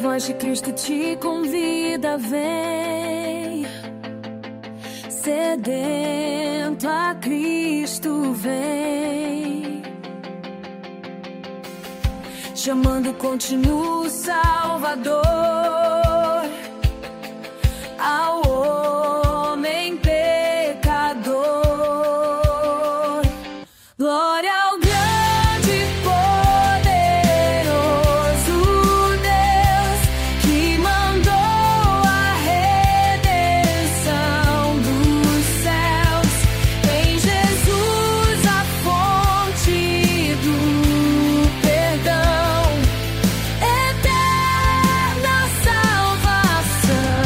voz de Cristo te convida, vem. Sedento a Cristo vem, chamando contínuo Salvador ao homem pecador. Glória ao grande e poderoso Deus que mandou a redenção dos céus em Jesus, a fonte do perdão, eterna salvação.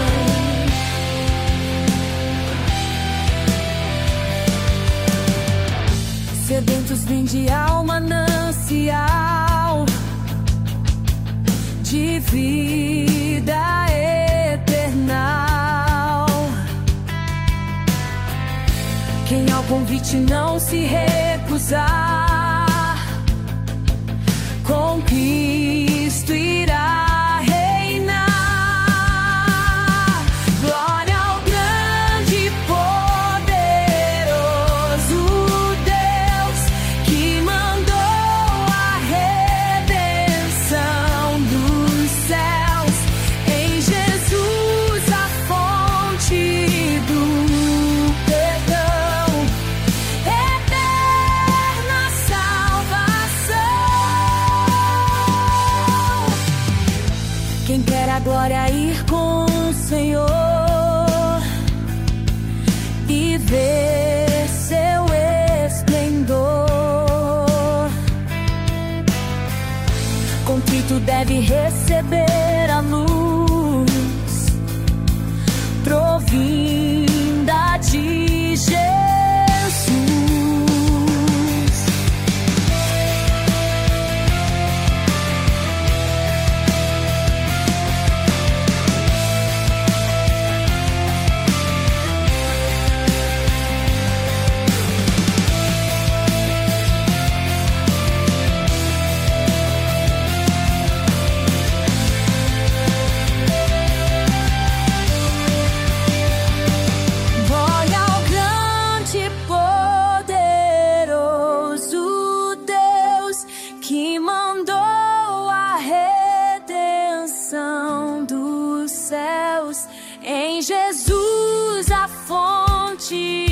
Sedentos vinde ao manancial de vida eternal. Quem ao convite não se recusar, com Cristo irá reinar. Glória ao grande e poderoso Deus que mandou a redenção dos céus em Jesus, a fonte do perdão, eterna salvação. Quem quer a glória ir com o Senhor e ver seu esplendor, contrito deve receber a luz provinda de Jesus. Glória ao grande e poderoso Deus que mandou a redenção dos céus em Jesus, a fonte